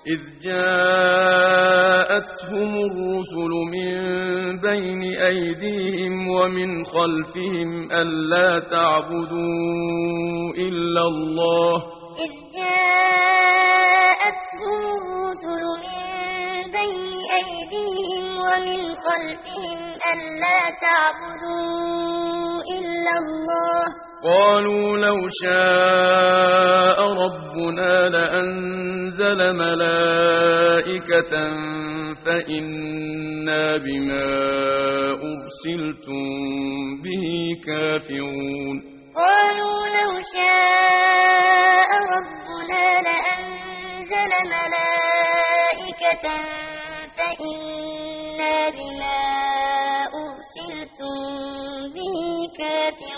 إذ جاءتهم الرسل من بين أيديهم ومن خلفهم ألا تعبدوا إلا الله إذ جاءتهم الرسل من بين أيديهم ومن خلفهم ألا تعبدوا إلا الله قالوا لو شاء ربنا لأنزل ملائكة فإنا بما أرسلتم به كافرون قالوا لو شاء ربنا لأنزل ملائكة فإنا بما أرسلتم به كافرون